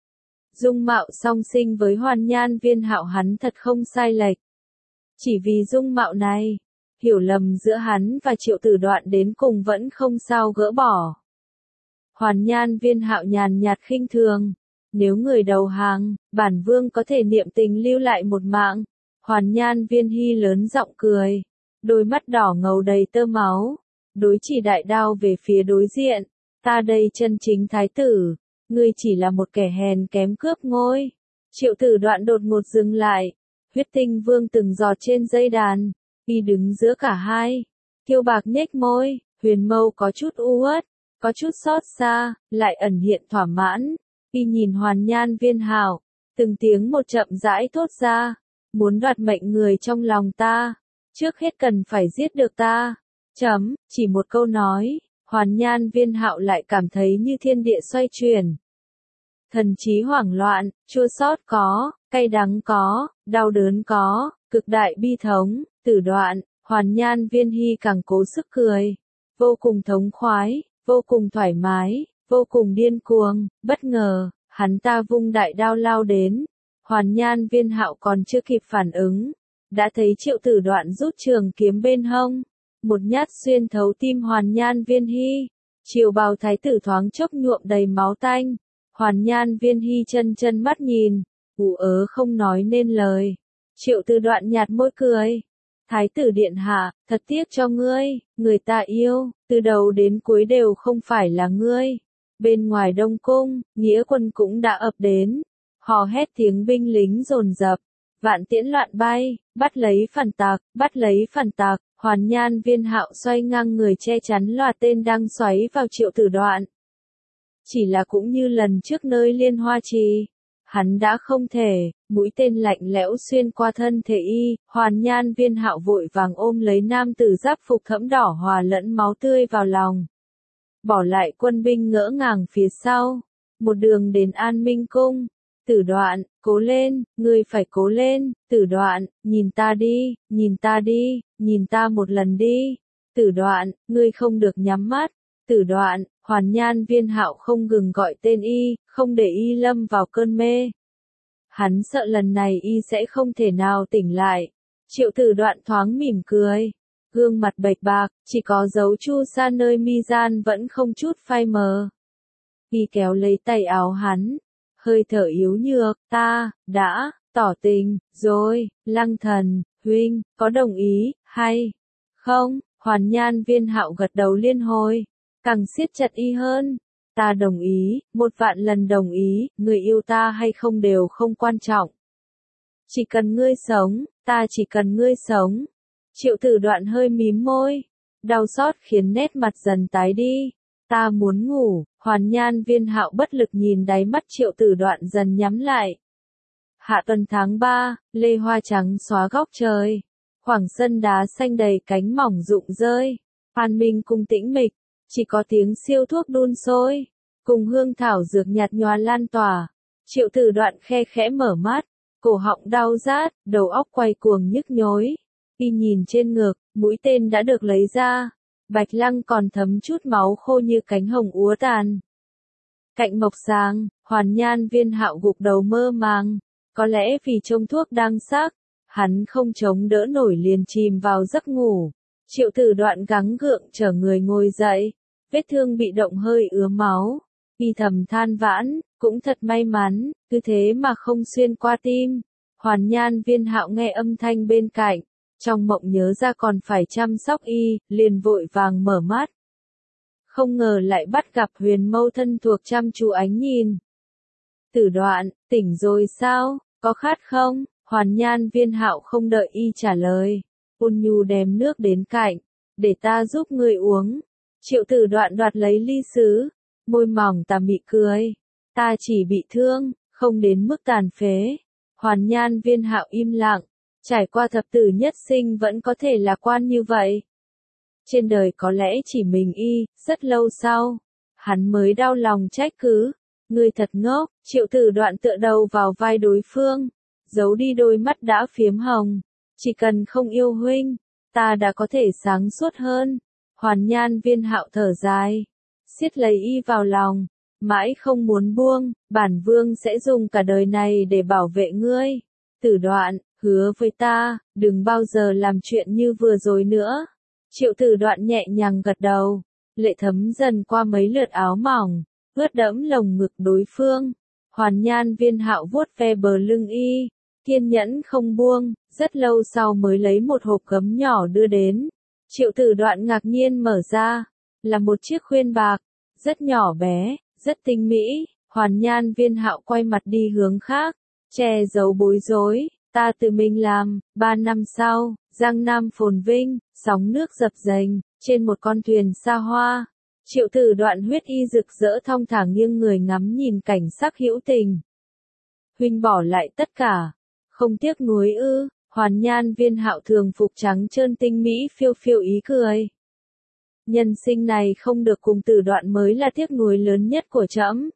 Dung mạo song sinh với Hoàn Nhan Viên Hạo hắn thật không sai lệch. Chỉ vì dung mạo này, hiểu lầm giữa hắn và Triệu Tử Đoạn đến cùng vẫn không sao gỡ bỏ. Hoàn Nhan Viên Hạo nhàn nhạt khinh thường, nếu người đầu hàng, bản vương có thể niệm tình lưu lại một mạng. Hoàn Nhan Viên Hy lớn giọng cười, đôi mắt đỏ ngầu đầy tơ máu, đối chỉ đại đao về phía đối diện. Ta đây chân chính thái tử, ngươi chỉ là một kẻ hèn kém cướp ngôi. Triệu Tử Đoạn đột ngột dừng lại, huyết tinh vương từng giọt trên dây đàn, y đứng giữa cả hai, Kiêu Bạc nhếch môi, huyền mâu có chút u uất, có chút xót xa, lại ẩn hiện thỏa mãn. Y nhìn Hoàn Nhan Viên Hạo, từng tiếng một chậm rãi thốt ra, muốn đoạt mệnh người trong lòng ta, trước hết cần phải giết được ta. Chấm, chỉ một câu nói, Hoàn Nhan Viên Hạo lại cảm thấy như thiên địa xoay chuyển. Thần trí hoảng loạn, chua xót có, cay đắng có, đau đớn có, cực đại bi thống. Tử Đoạn, Hoàn Nhan Viên Hy càng cố sức cười. Vô cùng thống khoái, vô cùng thoải mái, vô cùng điên cuồng, bất ngờ, hắn ta vung đại đao lao đến. Hoàn Nhan Viên Hạo còn chưa kịp phản ứng, đã thấy Triệu Tử Đoạn rút trường kiếm bên hông, một nhát xuyên thấu tim Hoàn Nhan Viên Hy. Triều bào thái tử thoáng chốc nhuộm đầy máu tanh. Hoàn Nhan Viên Hy chân chân mắt nhìn, ủ ớ không nói nên lời. Triệu Tử Đoạn nhạt môi cười. Thái tử điện hạ, thật tiếc cho ngươi, người ta yêu, từ đầu đến cuối đều không phải là ngươi. Bên ngoài Đông Cung, nghĩa quân cũng đã ập đến. Hò hét tiếng binh lính dồn dập, vạn tiễn loạn bay, bắt lấy phản tặc, bắt lấy phản tặc. Hoàn Nhan Viên Hạo xoay ngang người che chắn loạt tên đang xoáy vào Triệu Tử Đoạn. Chỉ là cũng như lần trước nơi Liên Hoa Trì, hắn đã không thể, mũi tên lạnh lẽo xuyên qua thân thể y. Hoàn Nhan Viên Hạo vội vàng ôm lấy nam tử giáp phục thẫm đỏ hòa lẫn máu tươi vào lòng, bỏ lại quân binh ngỡ ngàng phía sau, một đường đến An Minh Cung. Tử Đoạn, cố lên, ngươi phải cố lên. Tử Đoạn, nhìn ta đi, nhìn ta đi, nhìn ta một lần đi. Tử Đoạn, ngươi không được nhắm mắt. Tử Đoạn, Hoàn Nhan Viên Hạo không ngừng gọi tên y, không để y lâm vào cơn mê. Hắn sợ lần này y sẽ không thể nào tỉnh lại. Triệu Tử Đoạn thoáng mỉm cười, gương mặt bệch bạc, chỉ có dấu chu sa nơi mi gian vẫn không chút phai mờ. Y kéo lấy tay áo hắn, hơi thở yếu nhược, ta, đã, tỏ tình, rồi, Lăng Thần, huynh, có đồng ý, hay, không? Hoàn Nhan Viên Hạo gật đầu liên hồi, càng siết chặt y hơn. Ta đồng ý, một vạn lần đồng ý, người yêu ta hay không đều không quan trọng. Chỉ cần ngươi sống, ta chỉ cần ngươi sống. Triệu Tử Đoạn hơi mím môi, đau xót khiến nét mặt dần tái đi. Ta muốn ngủ. Hoàn Nhan Viên Hạo bất lực nhìn đáy mắt Triệu Tử Đoạn dần nhắm lại. Hạ tuần tháng ba, lê hoa trắng xóa góc trời. Khoảng sân đá xanh đầy cánh mỏng rụng rơi. An Minh Cung tĩnh mịch, chỉ có tiếng siêu thuốc đun sôi, cùng hương thảo dược nhạt nhòa lan tỏa. Triệu Tử Đoạn khe khẽ mở mắt, cổ họng đau rát, đầu óc quay cuồng nhức nhối. Y nhìn trên ngực, mũi tên đã được lấy ra. Bạch lăng còn thấm chút máu khô như cánh hồng úa tàn. Cạnh mộc sáng, Hoàn Nhan Viên Hạo gục đầu mơ màng. Có lẽ vì trông thuốc đang sắc, hắn không chống đỡ nổi liền chìm vào giấc ngủ. Triệu Tử Đoạn gắng gượng chở người ngồi dậy, vết thương bị động hơi ứa máu. Y thầm than vãn, cũng thật may mắn, cứ thế mà không xuyên qua tim. Hoàn Nhan Viên Hạo nghe âm thanh bên cạnh, trong mộng nhớ ra còn phải chăm sóc y, liền vội vàng mở mắt. Không ngờ lại bắt gặp Huyền Mâu thân thuộc chăm chú ánh nhìn. Tử Đoạn, tỉnh rồi sao, có khát không? Hoàn Nhan Viên Hạo không đợi y trả lời, ôn nhu đem nước đến cạnh, để ta giúp ngươi uống. Triệu Tử Đoạn đoạt lấy ly sứ, môi mỏng tà mị cười. Ta chỉ bị thương, không đến mức tàn phế. Hoàn Nhan Viên Hạo im lặng, trải qua thập tử nhất sinh vẫn có thể lạc quan như vậy. Trên đời có lẽ chỉ mình y, rất lâu sau, hắn mới đau lòng trách cứ. Ngươi thật ngốc. Triệu Tử Đoạn tựa đầu vào vai đối phương, giấu đi đôi mắt đã phiếm hồng. Chỉ cần không yêu huynh, ta đã có thể sáng suốt hơn. Hoàn Nhan Viên Hạo thở dài, siết lấy y vào lòng, mãi không muốn buông. Bản vương sẽ dùng cả đời này để bảo vệ ngươi. Tử Đoạn, hứa với ta, đừng bao giờ làm chuyện như vừa rồi nữa. Triệu Tử Đoạn nhẹ nhàng gật đầu, lệ thấm dần qua mấy lượt áo mỏng, ướt đẫm lồng ngực đối phương. Hoàn Nhan Viên Hạo vuốt ve bờ lưng y, kiên nhẫn không buông, rất lâu sau mới lấy một hộp gấm nhỏ đưa đến. Triệu Tử Đoạn ngạc nhiên mở ra, là một chiếc khuyên bạc, rất nhỏ bé, rất tinh mỹ. Hoàn Nhan Viên Hạo quay mặt đi hướng khác, che giấu bối rối. Ta tự mình làm. Ba năm sau, Giang Nam phồn vinh, sóng nước dập dềnh, trên một con thuyền xa hoa. Triệu Tử Đoạn huyết y rực rỡ thong thả nghiêng người ngắm nhìn cảnh sắc hữu tình. Huynh bỏ lại tất cả, không tiếc nuối ư? Hoàn Nhan Viên Hạo thường phục trắng trơn tinh mỹ phiêu phiêu ý cười. Nhân sinh này không được cùng Tử Đoạn mới là tiếc nuối lớn nhất của trẫm.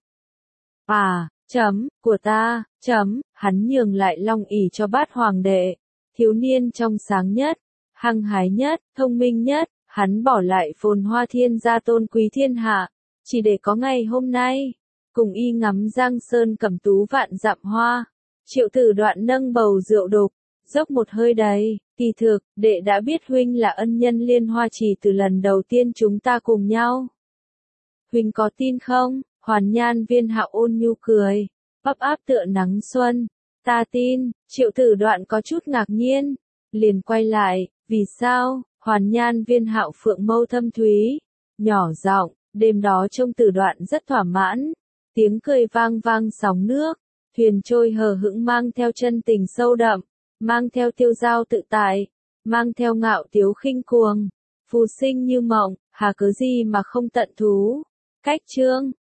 À, chấm, của ta, chấm, hắn nhường lại long ỷ cho bát hoàng đệ, thiếu niên trong sáng nhất. hăng hái nhất, thông minh nhất, hắn bỏ lại phồn hoa thiên gia tôn quý thiên hạ, chỉ để có ngày hôm nay, cùng y ngắm giang sơn cẩm tú vạn dặm hoa. Triệu Tử Đoạn nâng bầu rượu đục, dốc một hơi đầy, kỳ thực, đệ đã biết huynh là ân nhân Liên Hoa Chỉ từ lần đầu tiên chúng ta cùng nhau. Huynh có tin không? Hoàn Nhan Viên Hạo ôn nhu cười, ấp áp tựa nắng xuân. Ta tin. Triệu Tử Đoạn có chút ngạc nhiên, liền quay lại, vì sao? Hoàn Nhan Viên Hạo phượng mâu thâm thúy, nhỏ giọng, đêm đó trông Tử Đoạn rất thỏa mãn, tiếng cười vang vang sóng nước, thuyền trôi hờ hững mang theo chân tình sâu đậm, mang theo tiêu dao tự tại, mang theo ngạo tiếu khinh cuồng, phù sinh như mộng, hà cớ gì mà không tận thú. Cách chương